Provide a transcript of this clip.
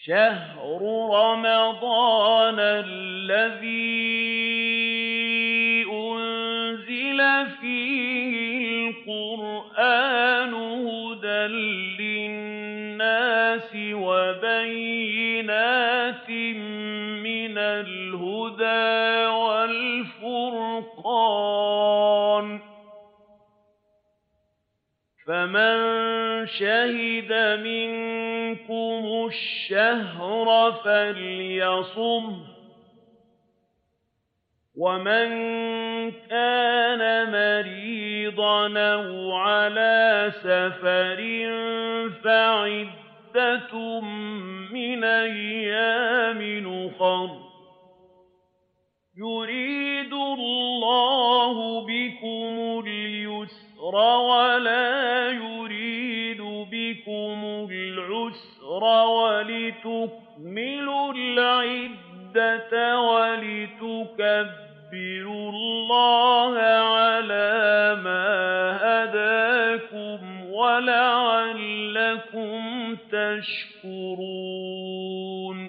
شهر رمضان الذي أنزل فيه القرآن هدى للناس وبينات من الهدى والفرقان فمن شهد منكم الشهر فليصمه ومن كان مريضا أو على سفر فعدة من أيام أخر يريد الله بكم اليسر ولا يريد بكم العسر ولتكملوا العدة ولتكبروا الله على ما هداكم ولعلكم تشكرون